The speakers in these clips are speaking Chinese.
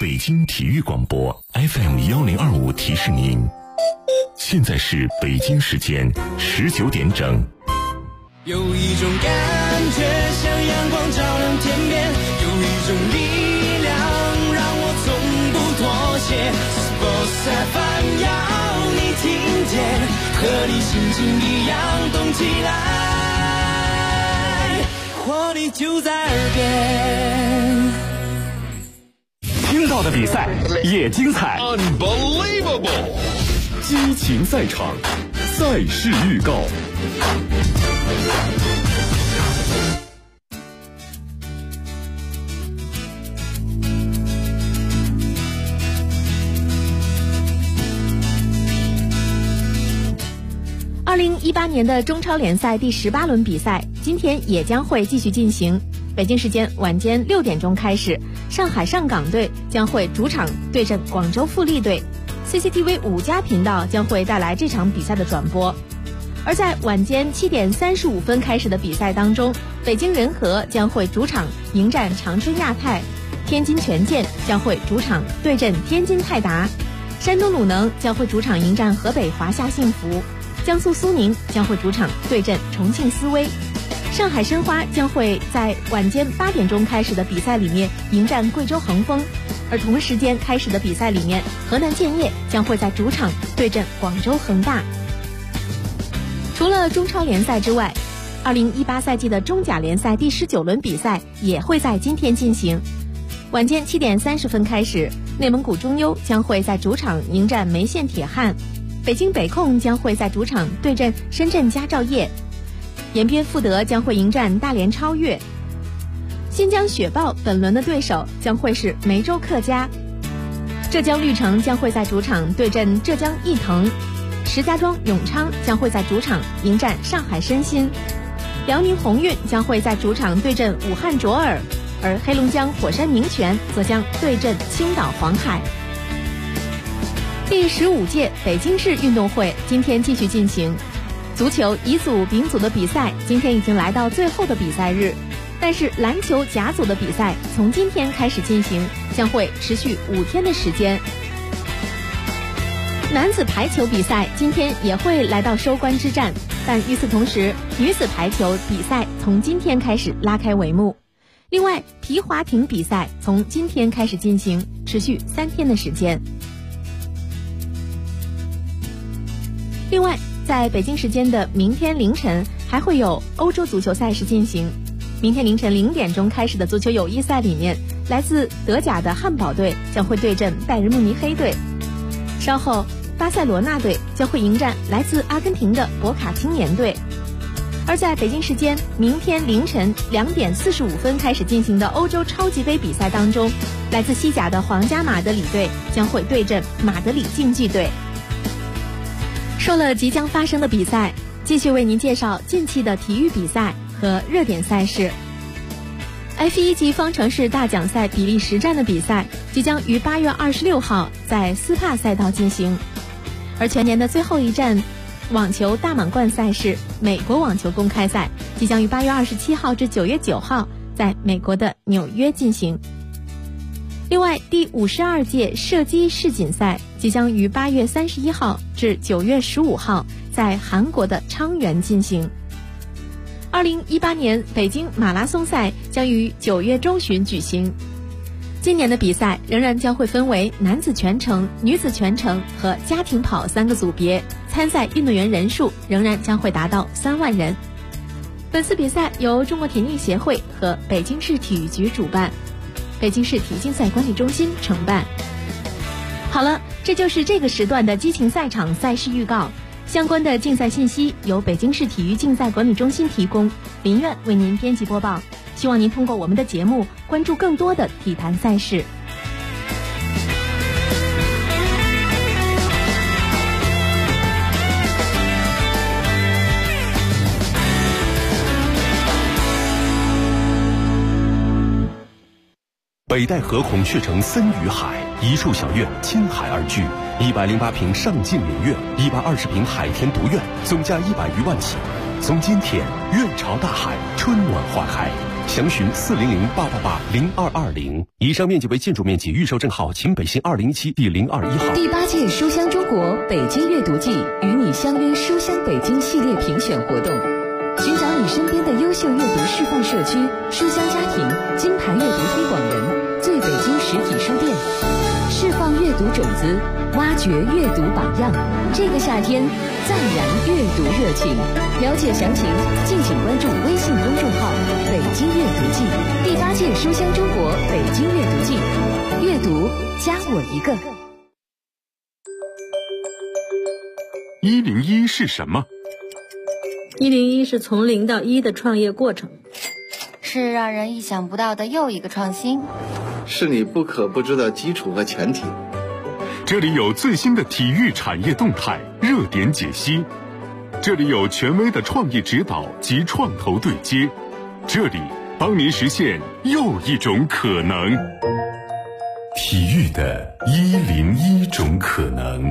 北京体育广播 FM1025提示您，现在是北京时间19点整。 有一种感觉像阳光照亮天边，有一种力量让我从不妥协。Sports FM 要你听见，和你心情一样动起来，活力就在耳边。 听到的比赛也精彩 ，Unbelievable！ 激情赛场，赛事预告。 2018年的中超联赛第18轮比赛，今天也将会继续进行。北京时间晚间6点钟开始，上海上港队将会主场对阵广州富力队。CCTV 5家频道将会带来这场比赛的转播。而在晚间7点35分开始的比赛当中，北京人和将会主场迎战长春亚泰，天津权健将会主场对阵天津泰达，山东鲁能将会主场迎战河北华夏幸福，江苏苏宁将会主场对阵重庆斯威，上海申花将会在晚间8点钟开始的比赛里面迎战贵州恒丰，而同时间开始的比赛里面，河南建业将会在主场对阵广州恒大。除了中超联赛之外，2018赛季的中甲联赛第19轮比赛也会在今天进行。晚间7点30分开始，内蒙古中优将会在主场迎战梅县铁汉，北京北控将会在主场对阵深圳佳兆业，延边富德将会迎战大连超越，新疆雪豹本轮的对手将会是梅州客家，浙江绿城将会在主场对阵浙江毅腾，石家庄永昌将会在主场迎战上海申鑫，辽宁宏运将会在主场对阵武汉卓尔，而黑龙江火山名泉则将对阵青岛黄海。第15届北京市运动会今天继续进行，足球乙组、丙组的比赛今天已经来到最后的比赛日，但是篮球甲组的比赛从今天开始进行，将会持续5天的时间。男子排球比赛今天也会来到收官之战，但与此同时，女子排球比赛从今天开始拉开帷幕。另外，皮划艇比赛从今天开始进行，持续3天的时间。另外，在北京时间的明天凌晨还会有欧洲足球赛事进行。明天凌晨0点钟开始的足球友谊赛里面，来自德甲的汉堡队将会对阵拜仁慕尼黑队，稍后巴塞罗那队将会迎战来自阿根廷的博卡青年队。而在北京时间明天凌晨2点45分开始进行的欧洲超级杯比赛当中，来自西甲的皇家马德里队将会对阵马德里竞技队。说了即将发生的比赛，继续为您介绍近期的体育比赛和热点赛事。F1级方程式大奖赛比利时站的比赛即将于8月26号在斯帕赛道进行，而全年的最后一站网球大满贯赛事美国网球公开赛即将于8月27号至9月9号在美国的纽约进行。另外，第52届射击世锦赛即将于8月31号至9月15号在韩国的昌原进行。2018年北京马拉松赛将于9月中旬举行。今年的比赛仍然将会分为男子全程、女子全程和家庭跑3个组别，参赛运动员人数仍然将会达到3万人。本次比赛由中国田径协会和北京市体育局主办，北京市体竞赛管理中心承办。好了，这就是这个时段的激情赛场赛事预告。相关的竞赛信息由北京市体育竞赛管理中心提供，林苑为您编辑播报。希望您通过我们的节目关注更多的体坛赛事。 北戴河孔雀城森与海，一处小院倾海而居，108平上进名苑，120平海天独院，总价100余万起。从今天，院朝大海，春暖花开。 详询400-888-0220。以上面积为建筑面积，预售证号秦北新201第021号。 第8届书香中国北京阅读季与你相约书香北京系列评选活动，寻找你身边的优秀阅读示范社区、书香家庭、金牌阅读推广人、最北京实体书店，释放阅读种子，挖掘阅读榜样。这个夏天再燃阅读热情。了解详情，敬请关注微信公众号“北京阅读季”。第8届书香中国北京阅读季，阅读加我一个。 101是什么 ？101是从0到1的创业过程， 是让人意想不到的又一个创新， 是你不可不知的基础和前提。 这里有最新的体育产业动态、热点解析，这里有权威的创意指导及创投对接，这里帮您实现又一种可能。体育的101种可能。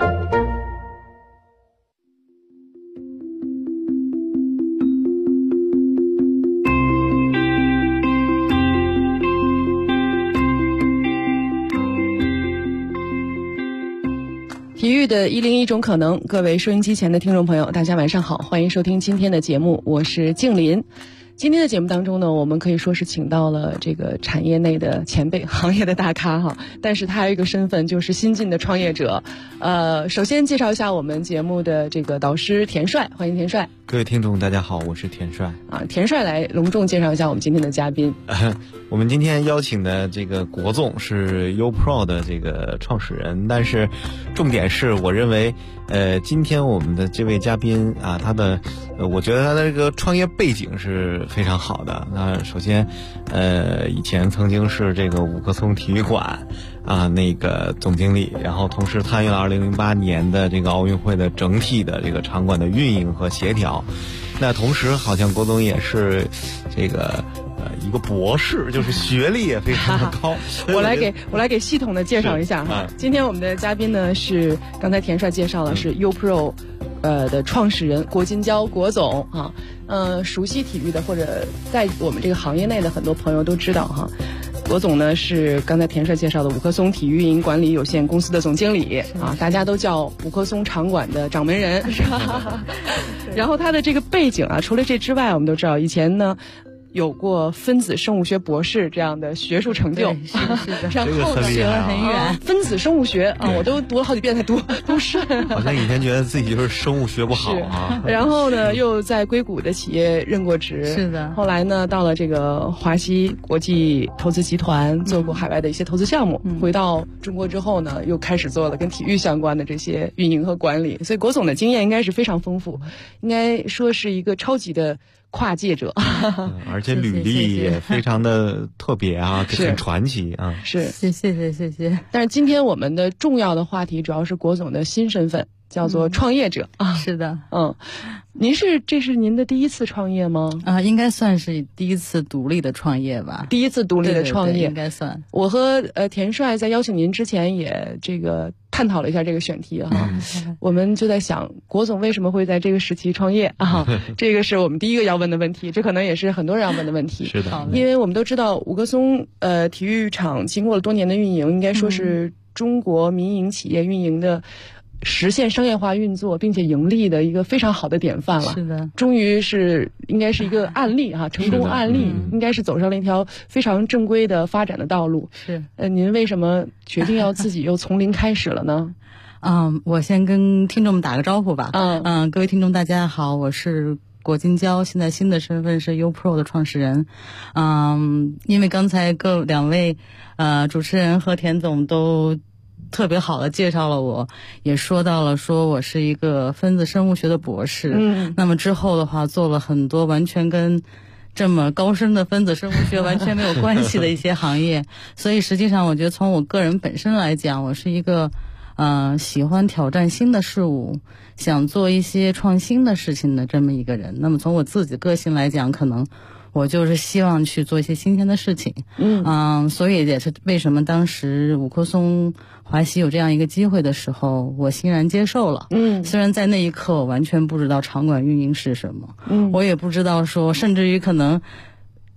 体育的101种可能，各位收音机前的听众朋友，大家晚上好，欢迎收听今天的节目，我是静林。今天的节目当中呢，我们可以说是请到了这个产业内的前辈、行业的大咖哈，但是他还有一个身份就是新晋的创业者。首先介绍一下我们节目的这个导师田帅，欢迎田帅。 各位听众大家好，我是田帅。 田帅来隆重介绍一下我们今天的嘉宾。 我们今天邀请的这个国总是 YouPro 的这个创始人，但是重点是我认为今天我们的这位嘉宾啊，我觉得他的这个创业背景是非常好的。那首先以前曾经是这个五棵松体育馆那个总经理，然后同时参与了2008年的这个奥运会的整体的这个场馆的运营和协调。那同时好像国总也是这个一个博士，就是学历也非常的高。 我来给系统的介绍一下哈。今天我们的嘉宾呢是刚才田帅介绍了，是 YouPro 的创始人郭金娇郭总啊。熟悉体育的或者在我们这个行业内的很多朋友都知道哈。郭总呢是刚才田帅介绍的五棵松体育运营管理有限公司的总经理啊，大家都叫五棵松场馆的掌门人是吧？然后他的这个背景啊，除了这之外，我们都知道以前呢有过分子生物学博士这样的学术成就， 是的， 然后学了很远， 分子生物学啊，我都读了好几遍才读顺。 好像以前觉得自己就是生物学不好啊。 然后呢，又在硅谷的企业任过职， 是的。 后来呢，到了这个华西国际投资集团做过海外的一些投资项目，回到中国之后呢，又开始做了跟体育相关的这些运营和管理。所以郭总的经验应该是非常丰富，应该说是一个超级的跨界者， 而且履历也非常的特别啊，很传奇啊。 是， 谢谢。 但是今天我们的重要的话题主要是郭总的新身份，叫做创业者啊。 是的， 这是您的第一次创业吗？ 应该算是第一次独立的创业吧。 第一次独立的创业， 对，应该算。 我和田帅在邀请您之前也这个探讨了一下这个选题哈，我们就在想，郭总为什么会在这个时期创业啊？这个是我们第一个要问的问题，这可能也是很多人要问的问题。 是的， 因为我们都知道五棵松体育场经过了多年的运营，应该说是中国民营企业运营的实现商业化运作并且盈利的一个非常好的典范了。 是的， 终于应该是一个案例哈，成功案例，应该是走上了一条非常正规的发展的道路。 是， 您为什么决定要自己又从零开始了呢？ 我先跟听众们打个招呼吧。各位听众大家好，我是郭金娇，现在新的身份是 YouPro 的创始人。因为刚才两位主持人和田总都特别好的介绍了我，也说到了说我是一个分子生物学的博士。那么之后的话做了很多完全跟这么高深的分子生物学完全没有关系的一些行业。所以实际上我觉得从我个人本身来讲，我是一个喜欢挑战新的事物，想做一些创新的事情的这么一个人。那么从我自己个性来讲，可能我就是希望去做一些新鲜的事情。所以也是为什么当时五棵松华西有这样一个机会的时候，我欣然接受了。虽然在那一刻我完全不知道场馆运营是什么，我也不知道说，甚至于可能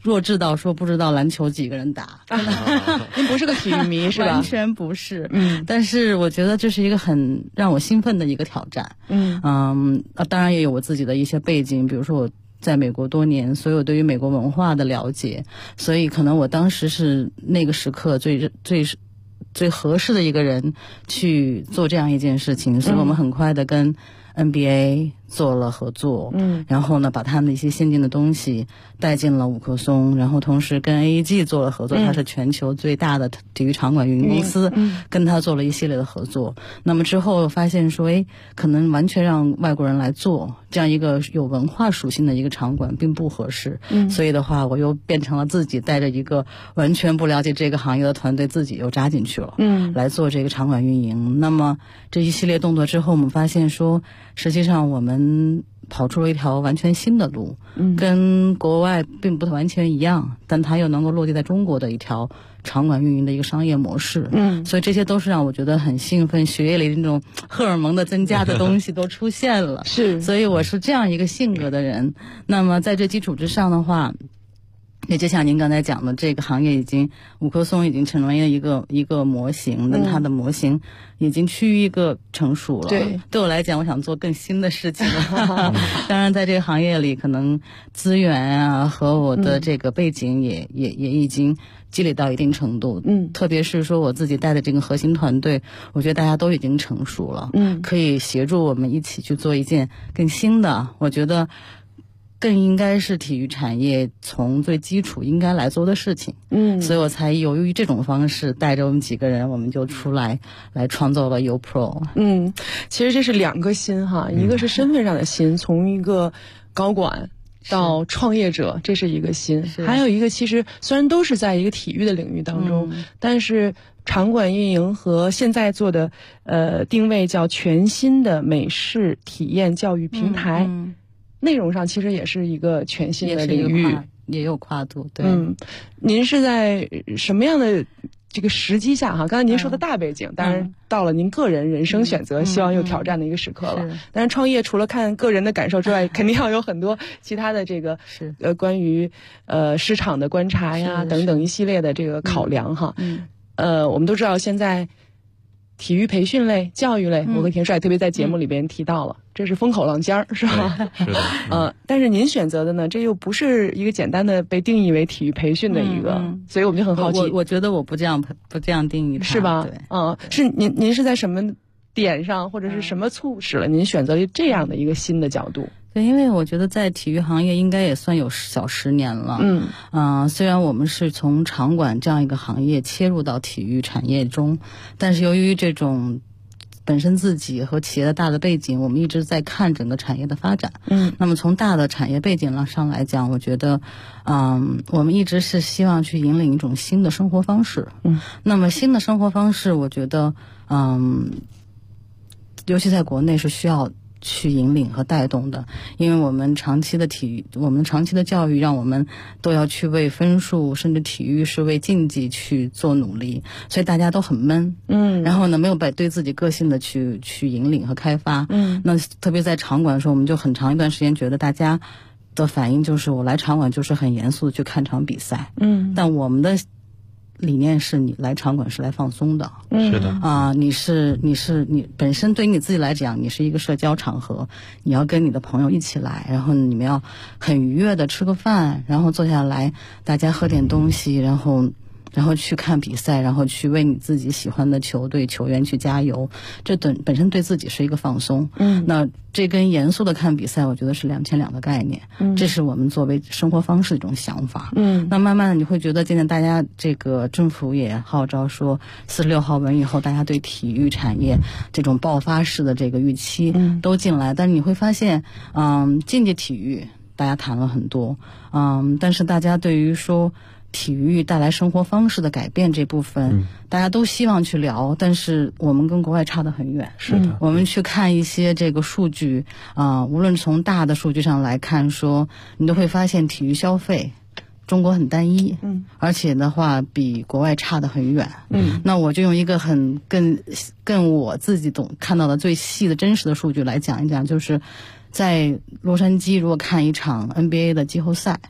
弱智到说不知道篮球几个人打。 您不是个体育迷是吧？ 完全不是。但是我觉得这是一个很让我兴奋的一个挑战。当然也有我自己的一些背景，比如说我在美国多年，所以我对于美国文化的了解，所以可能我当时是那个时刻最合适的一个人去做这样一件事情，所以我们很快的跟 NBA 做了合作，然后呢把他们的一些先进的东西带进了五棵松，然后同时跟 AEG 做了合作，它是全球最大的体育场馆运营公司，跟他做了一系列的合作。那么之后发现说，可能完全让外国人来做这样一个有文化属性的一个场馆并不合适，所以的话我又变成了自己带着一个完全不了解这个行业的团队，自己又扎进去了，来做这个场馆运营。那么这一系列动作之后，我们发现说，实际上我们跑出了一条完全新的路，跟国外并不完全一样，但它又能够落地在中国的一条场馆运营的一个商业模式。所以这些都是让我觉得很兴奋，血液里那种荷尔蒙的增加的东西都出现了。 是， 所以我是这样一个性格的人。那么在这基础之上的话，也就像您刚才讲的，这个行业五棵松已经成为了一个模型，那它的模型已经趋于一个成熟了。对我来讲，我想做更新的事情了。当然在这个行业里，可能资源啊和我的这个背景也已经积累到一定程度。特别是说我自己带的这个核心团队，我觉得大家都已经成熟了，可以协助我们一起去做一件更新的，我觉得更应该是体育产业从最基础应该来做的事情。所以我才由于这种方式带着我们几个人，我们就出来创造了 UPRO。 其实这是两个心哈，一个是身份上的心，从一个高管到创业者，这是一个心，还有一个其实虽然都是在一个体育的领域当中，但是场馆运营和现在做的定位叫全新的美式体验教育平台，内容上其实也是一个全新的领域， 也有跨度。对， 您是在什么样的这个时机下哈？刚才您说的大背景，当然到了您个人人生选择希望有挑战的一个时刻了。但是创业除了看个人的感受之外，肯定要有很多其他的这个关于市场的观察呀等等一系列的这个考量哈。我们都知道现在体育培训类、教育类，我和田帅特别在节目里边提到了，这是风口浪尖儿，是吧？ 是的。 但是您选择的呢，这又不是一个简单的被定义为体育培训的一个，所以我们就很好奇。 我觉得我不这样定义它， 是吧？ 对， 是您是在什么点上，或者是什么促使了您选择了这样的一个新的角度？ 对，因为我觉得在体育行业应该也算有小10年了。虽然我们是从场馆这样一个行业切入到体育产业中，但是由于这种本身自己和企业的大的背景，我们一直在看整个产业的发展。那么从大的产业背景上来讲，我觉得我们一直是希望去引领一种新的生活方式。那么新的生活方式，我觉得尤其在国内是需要去引领和带动的，因为我们长期的教育让我们都要去为分数，甚至体育是为竞技去做努力，所以大家都很闷。然后呢，没有对自己个性的去引领和开发。那特别在场馆的时候，我们就很长一段时间觉得大家的反应就是，我来场馆就是很严肃的去看场比赛。但我们的理念是，你来场馆是来放松的。 是的。 你本身对于你自己来讲，你是一个社交场合，你要跟你的朋友一起来，然后你们要很愉悦的吃个饭，然后坐下来大家喝点东西，然后去看比赛，然后去为你自己喜欢的球队球员去加油，这本身对自己是一个放松。那这跟严肃的看比赛，我觉得是两个概念。这是我们作为生活方式的一种想法。那慢慢的你会觉得，现在大家这个政府也号召说，46号文以后，大家对体育产业这种爆发式的这个预期都进来。但是你会发现，竞技体育大家谈了很多，但是大家对于说体育带来生活方式的改变这部分，大家都希望去聊，但是我们跟国外差得很远。 是的。 我们去看一些这个数据，无论从大的数据上来看说，你都会发现体育消费中国很单一，而且的话比国外差得很远。那我就用一个更我自己看到的最细的真实的数据来讲一讲，就是在洛杉矶如果看一场 NBA 的季后赛，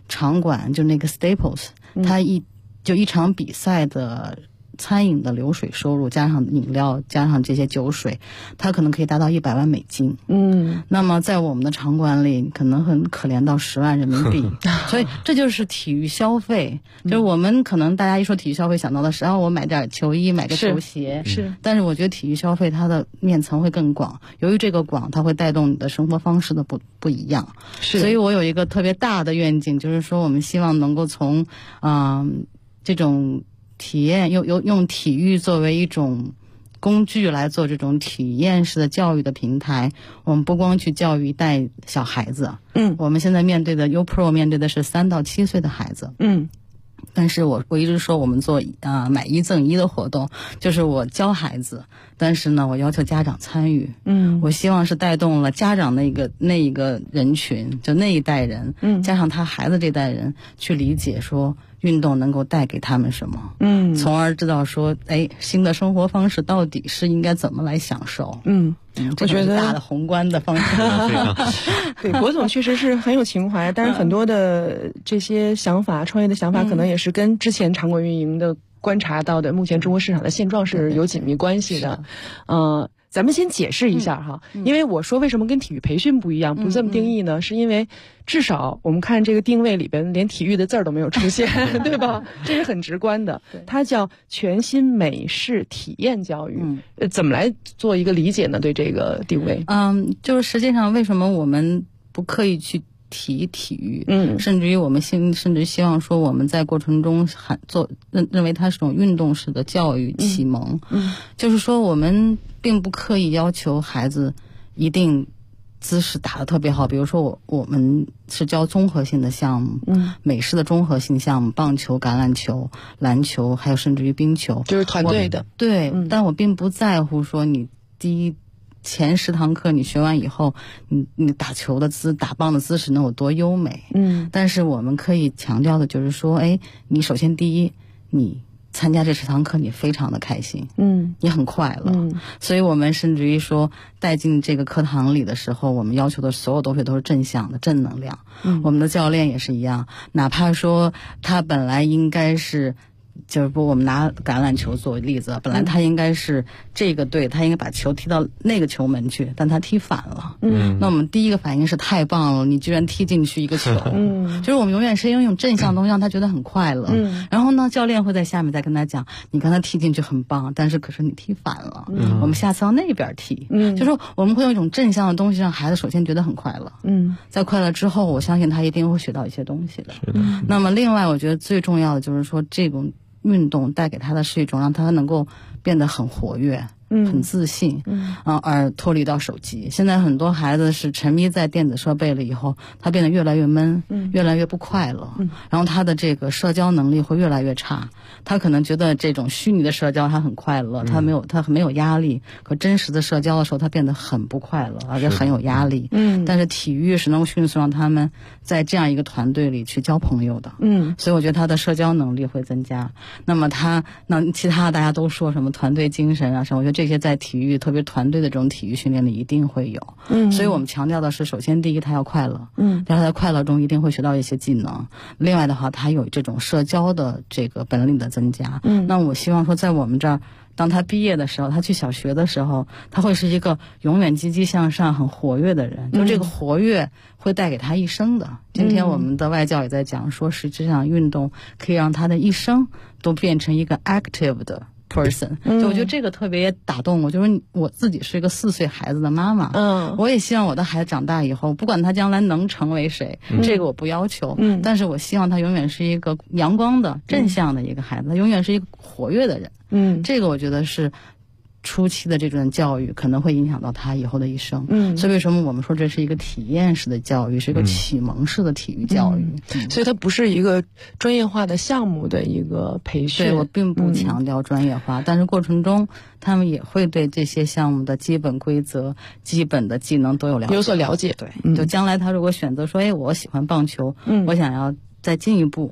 场馆就那个 Staples，它一场比赛的餐饮的流水收入加上饮料加上这些酒水，它可能可以达到100万美金。那么在我们的场馆里可能很可怜到10万人民币。所以这就是体育消费。就是我们可能大家一说体育消费想到的是我买点球衣买个球鞋， 是。 但是我觉得体育消费它的面层会更广，由于这个广它会带动你的生活方式的不一样。所以我有一个特别大的愿景，就是说我们希望能够从这种体验用体育作为一种工具来做这种体验式的教育的平台。我们不光去教育一代小孩子，我们现在面对的 UPro 面对的是3到7岁的孩子，但是我一直说我们做买1赠1的活动，就是我教孩子，但是呢我要求家长参与。我希望是带动了家长那一个人群，就那一代人，加上他孩子这代人去理解说运动能够带给他们什么，从而知道说新的生活方式到底是应该怎么来享受。我觉得大的宏观的方式。 对，国总确实是很有情怀，但是很多的这些想法创业的想法可能也是跟之前场馆运营的观察到的目前中国市场的现状是有紧密关系的。咱们先解释一下哈，因为我说为什么跟体育培训不一样，不这么定义呢？是因为至少我们看这个定位里边连体育的字儿都没有出现，对吧？这是很直观的，它叫全新美式体验教育。怎么来做一个理解呢？对这个定位， 就是实际上为什么我们不刻意去体育，甚至于我们甚至希望说我们在过程中认为它是种运动式的教育启蒙，就是说我们并不刻意要求孩子一定姿势打得特别好，比如说我们是教综合性的项目，美式的综合性项目，棒球、橄榄球、篮球，还有甚至于冰球， 就是团队的。 对，但我并不在乎说你前10堂课你学完以后，你打球的打棒的姿势能有多优美。但是我们可以强调的就是说，你首先第一，你参加这10堂课你非常的开心，你很快乐，所以我们甚至于说带进这个课堂里的时候，我们要求的所有东西都是正向的正能量。我们的教练也是一样，哪怕说他本来应该是就是我们拿橄榄球作为例子，本来他应该是这个队，他应该把球踢到那个球门去，但他踢反了。那我们第一个反应是太棒了，你居然踢进去一个球。就是我们永远是用正向东西让他觉得很快乐。然后呢，教练会在下面再跟他讲，你刚才踢进去很棒，但是可是你踢反了，我们下次要那边踢。就是说我们会用一种正向的东西让孩子首先觉得很快乐。在快乐之后，我相信他一定会学到一些东西的。那么另外我觉得最重要的就是说这种运动带给他的是一种让他能够变得很活跃，很自信，而脱离到手机。现在很多孩子是沉迷在电子设备了以后，他变得越来越闷，越来越不快乐，然后他的这个社交能力会越来越差。他可能觉得这种虚拟的社交他很快乐，他没有压力，可真实的社交的时候他变得很不快乐，而且很有压力。但是体育是能够迅速让他们在这样一个团队里去交朋友的。所以我觉得他的社交能力会增加。那么其他大家都说什么团队精神啊什么，我觉得这些在体育特别团队的这种体育训练里一定会有。所以我们强调的是，首先第一他要快乐，但是在快乐中一定会学到一些技能。另外的话，他有这种社交的这个本领的增加。那我希望说在我们这儿，当他毕业的时候，他去小学的时候，他会是一个永远积极向上很活跃的人，就这个活跃会带给他一生的。今天我们的外教也在讲说，实际上运动可以让他的一生都变成一个 active 的person。就我觉得这个特别打动我，就是我自己是一个4岁孩子的妈妈，我也希望我的孩子长大以后，不管他将来能成为谁，这个我不要求，但是我希望他永远是一个阳光的正向的一个孩子，他永远是一个活跃的人。这个我觉得是初期的这种教育可能会影响到他以后的一生。所以为什么我们说这是一个体验式的教育，是一个启蒙式的体育教育。 所以它不是一个专业化的项目的一个培训。 对，我并不强调专业化，但是过程中他们也会对这些项目的基本规则、基本的技能都有所了解。 对，就将来他如果选择说，我喜欢棒球，我想要再进一步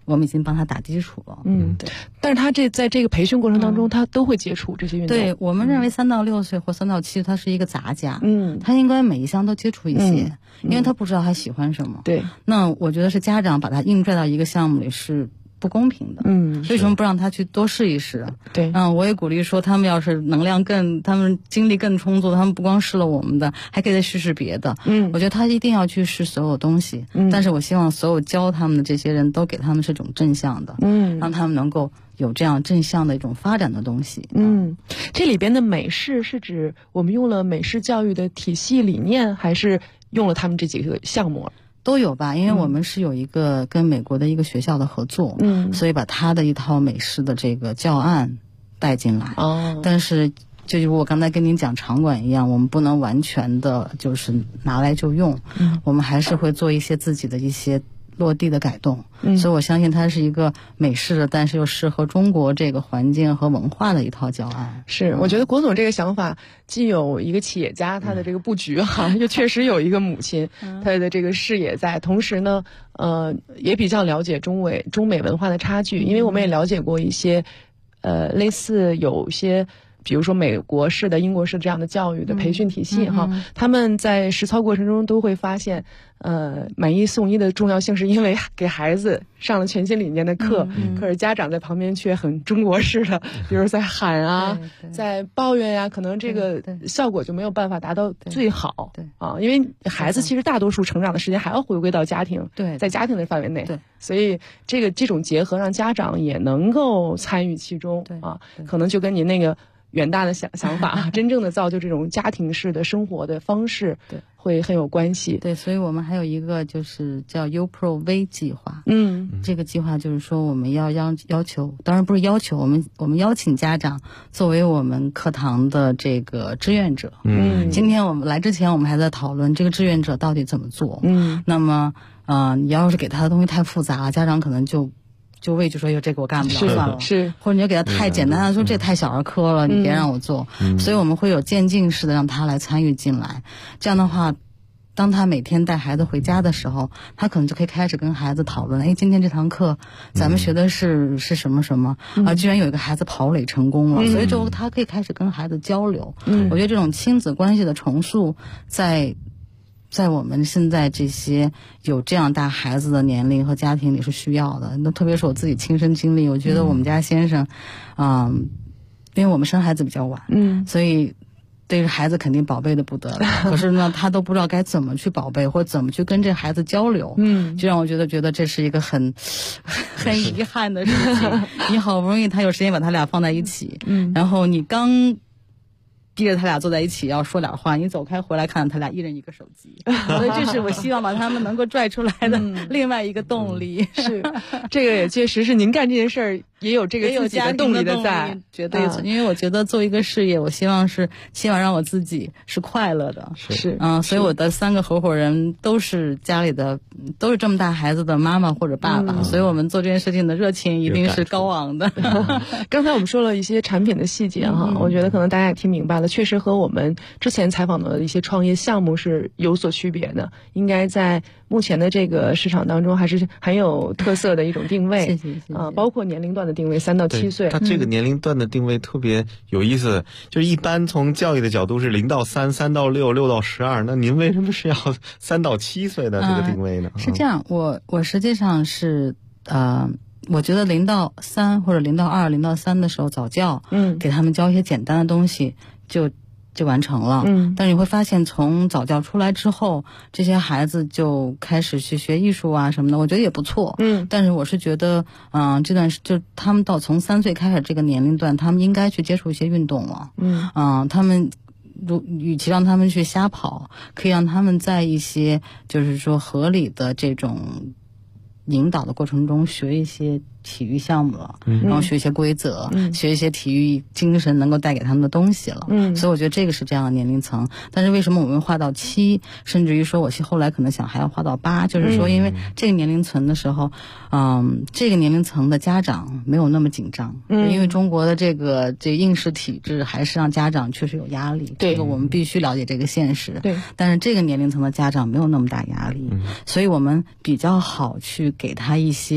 我们已经帮他打基础了。 对。但是他在这个培训过程当中，他都会接触这些运动。 对，我们认为3到6岁或3到7岁，他是一个杂家。他应该每一项都接触一些，因为他不知道他喜欢什么。 对。 那我觉得是家长把他硬拽到一个项目里是不公平的。为什么不让他去多试一试？ 对。 我也鼓励说，他们要是能量他们精力更充足，他们不光试了我们的，还可以再试试别的。我觉得他一定要去试所有东西。但是我希望所有教他们的这些人都给他们是种正向的。让他们能够有这样正向的一种发展的东西。 这里边的美式是指我们用了美式教育的体系理念，还是用了他们这几个项目？ 都有吧，因为我们是有一个跟美国的一个学校的合作，所以把他的一套美式的这个教案带进来。但是就如我刚才跟您讲场馆一样，我们不能完全的就是拿来就用，我们还是会做一些自己的一些落地的改动。所以我相信它是一个美式的，但是又适合中国这个环境和文化的一套教案。 是，我觉得国总这个想法既有一个企业家他的这个布局又确实有一个母亲他的这个视野在，同时呢也比较了解中美文化的差距，因为我们也了解过一些类似有些比如说美国式的、英国式这样的教育的培训体系他们在实操过程中都会发现买一送一的重要性，是因为给孩子上了全新理念的课，可是家长在旁边却很中国式的，比如在喊啊，在抱怨呀，可能这个效果就没有办法达到最好。因为孩子其实大多数成长的时间还要回归到家庭，在家庭的范围内，所以这种结合让家长也能够参与其中可能就跟您那个远大的想法真正的造就这种家庭式的生活的方式会很有关系。 对，所以我们还有一个就是叫 UPro V 计划。这个计划就是说我们要求，当然不是要求，我们邀请家长作为我们课堂的这个志愿者。今天我们来之前我们还在讨论这个志愿者到底怎么做。那么你要是给他的东西太复杂了，家长可能就畏惧说这个我干不了算了，或者你就给他太简单的说这太小儿科了，你别让我做。所以我们会有渐进式的让他来参与进来，这样的话当他每天带孩子回家的时候，他可能就可以开始跟孩子讨论，今天这堂课咱们学的是什么什么居然有一个孩子跑垒成功了，所以就他可以开始跟孩子交流。我觉得这种亲子关系的重塑在我们现在这些有这样大孩子的年龄和家庭里是需要的。那特别是我自己亲身经历，我觉得我们家先生因为我们生孩子比较晚所以对着孩子肯定宝贝的不得了可是呢他都不知道该怎么去宝贝或怎么去跟这孩子交流就让我觉得这是一个很遗憾的事情你好不容易他有时间把他俩放在一起然后你刚逼着他俩坐在一起要说点话，你走开回来看他俩一人一个手机所以这是我希望把他们能够拽出来的另外一个动力是这个也确实是您干这件事儿也有这个自己的动力的在， 绝对因为我觉得做一个事业，我希望让我自己是快乐的，所以我的3个合伙人都是家里的，都是这么大孩子的妈妈或者爸爸，所以我们做这件事情的热情一定是高昂的。 刚才我们说了一些产品的细节我觉得可能大家也听明白了，确实和我们之前采访的一些创业项目是有所区别的，应该在目前的这个市场当中还是很有特色的一种定位。 谢谢包括年龄段的定位3到7岁， 它这个年龄段的定位特别有意思，就是一般从教育的角度是0到3、3到6、6到12，那您为什么是要3到7岁的这个定位呢？ 是这样，我实际上是我觉得0到3或者0到2、0到3的时候早教，给他们教一些简单的东西就完成了。但是你会发现从早教出来之后，这些孩子就开始去学艺术啊什么的，我觉得也不错。但是我是觉得这段就他们到从3岁开始这个年龄段，他们应该去接触一些运动了。他们与其让他们去瞎跑，可以让他们在一些就是说合理的这种引导的过程中学一些体育项目了，然后学一些规则，学一些体育精神能够带给他们的东西了。所以我觉得这个是这样的年龄层。但是为什么我们划到7，甚至于说我后来可能想还要划到8，就是说因为这个年龄层的时候，这个年龄层的家长没有那么紧张，因为中国的这个应试体制还是让家长确实有压力，这个我们必须了解这个现实。但是这个年龄层的家长没有那么大压力，所以我们比较好去给他一些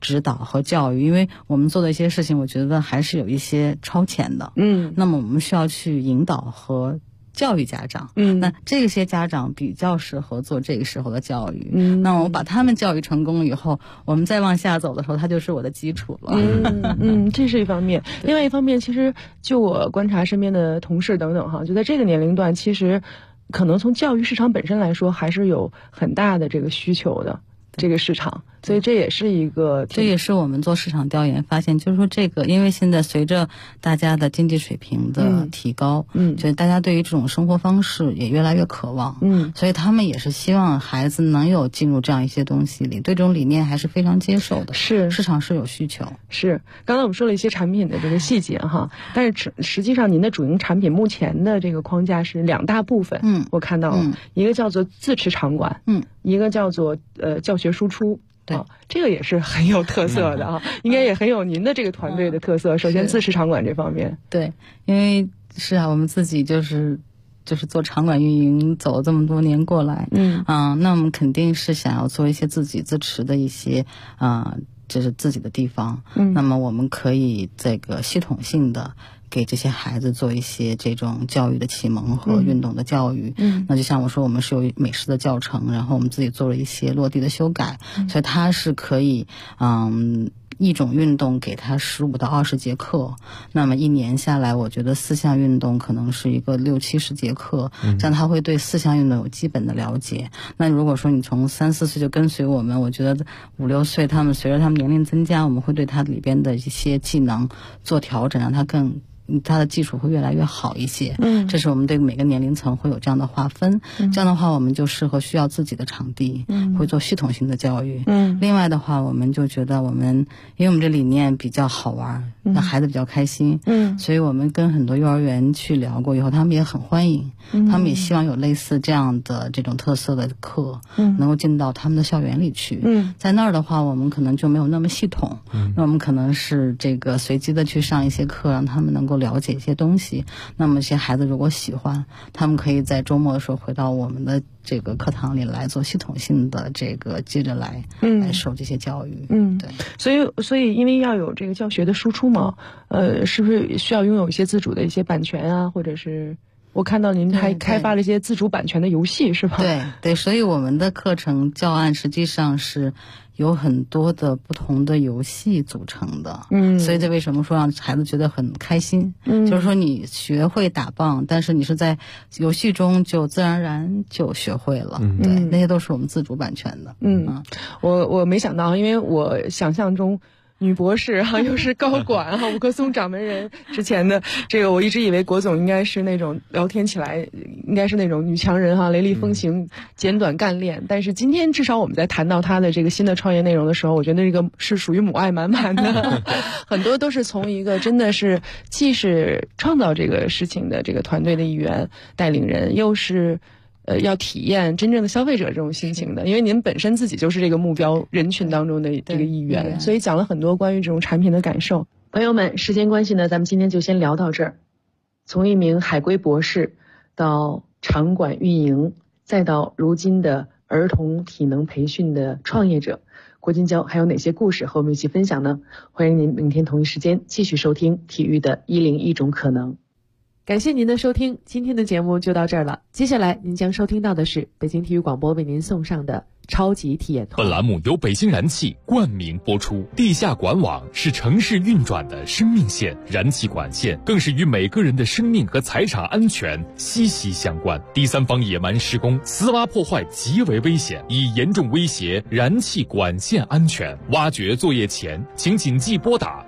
指导和教育，因为我们做的一些事情，我觉得还是有一些超前的。那么我们需要去引导和教育家长，那这些家长比较适合做这个时候的教育。那我把他们教育成功以后，我们再往下走的时候，它就是我的基础了。 这是一方面。另外一方面，其实就我观察身边的同事等等哈，就在这个年龄段，其实可能从教育市场本身来说，还是有很大的这个需求的。这个市场，所以这也是一个， 这也是我们做市场调研发现，就是说这个，因为现在随着大家的经济水平的提高，就是大家对于这种生活方式也越来越渴望，所以他们也是希望孩子能有进入这样一些东西里，对这种理念还是非常接受的， 是市场是有需求。 是，刚才我们说了一些产品的这个细节哈，但是实际上您的主营产品目前的这个框架是2大部分，我看到了，一个叫做自持场馆，一个叫做教学输出。 对， 这个也是很有特色的啊，应该也很有您的这个团队的特色。首先，自持场馆这方面， 对，因为是啊，我们自己就是做场馆运营走了这么多年过来，那我们肯定是想要做一些自己自持的一些就是自己的地方，那么我们可以这个系统性的给这些孩子做一些这种教育的启蒙和运动的教育。那就像我说，我们是有美式的教程，然后我们自己做了一些落地的修改，所以它是可以一种运动给他15到20节课，那么1年下来，我觉得4项运动可能是一个60-70节课，这样他会对4项运动有基本的了解。那如果说你从3-4岁就跟随我们，我觉得5-6岁他们随着他们年龄增加，我们会对他里边的一些技能做调整，让他的基础会越来越好一些。这是我们对每个年龄层会有这样的划分。这样的话，我们就适合需要自己的场地，会做系统性的教育。另外的话，我们就觉得因为我们这理念比较好玩，让孩子比较开心。所以我们跟很多幼儿园去聊过以后，他们也很欢迎，他们也希望有类似这样的这种特色的课，能够进到他们的校园里去。在那儿的话，我们可能就没有那么系统，那我们可能是这个随机的去上一些课，让他们能够了解一些东西。那么这些孩子如果喜欢，他们可以在周末的时候回到我们的这个课堂里来做系统性的这个接着来受这些教育。 对，所以因为要有这个教学的输出嘛，是不是需要拥有一些自主的一些版权啊，或者是我看到您还开发了一些自主版权的游戏，是吧？ 对，所以我们的课程教案实际上是有很多的不同的游戏组成的。所以这为什么说让孩子觉得很开心？就是说你学会打棒，但是你是在游戏中就自然而然就学会了。对，那些都是我们自主版权的。 我没想到，因为我想象中女博士哈，又是高管哈，五棵松掌门人之前的这个，我一直以为国总应该是那种聊天起来应该是那种女强人哈，雷厉风行、简短干练。但是今天至少我们在谈到她的这个新的创业内容的时候，我觉得这个是属于母爱满满的，很多都是从一个真的是既是创造这个事情的这个团队的一员、带领人，又是要体验真正的消费者这种心情的，因为您本身自己就是这个目标人群当中的这个一员，所以讲了很多关于这种产品的感受。朋友们，时间关系呢，咱们今天就先聊到这儿。从一名海归博士到场馆运营，再到如今的儿童体能培训的创业者，郭金娇还有哪些故事和我们一起分享呢？欢迎您明天同一时间继续收听体育的101种可能。感谢您的收听，今天的节目就到这儿了。接下来您将收听到的是北京体育广播为您送上的超级体验团。 本栏目由北京燃气冠名播出。地下管网是城市运转的生命线，燃气管线更是与每个人的生命和财产安全息息相关。第三方野蛮施工、私挖破坏极为危险，已严重威胁燃气管线安全。挖掘作业前，请谨记拨打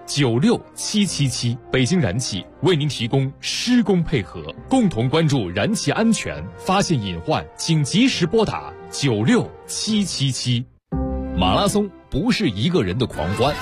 96777。北京燃气为您提供施工配合，共同关注燃气安全，发现隐患请及时拨打96777。马拉松不是一个人的狂欢，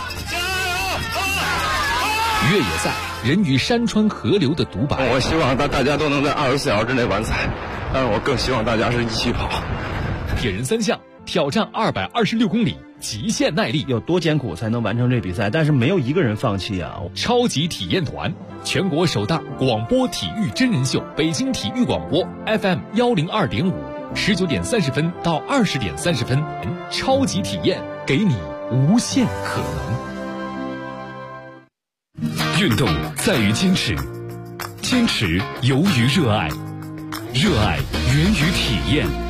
越野赛人与山川河流的独白。 我希望大家都能在24小时之内完赛，但是我更希望大家是一起跑。 铁人3项挑战226公里，极限耐力， 有多艰苦才能完成这比赛？但是没有一个人放弃啊！ 超级体验团，全国首档广播体育真人秀，北京体育广播 FM102.5，19点30分到20点30分，超级体验，给你无限可能。运动在于坚持，坚持由于热爱，热爱源于体验。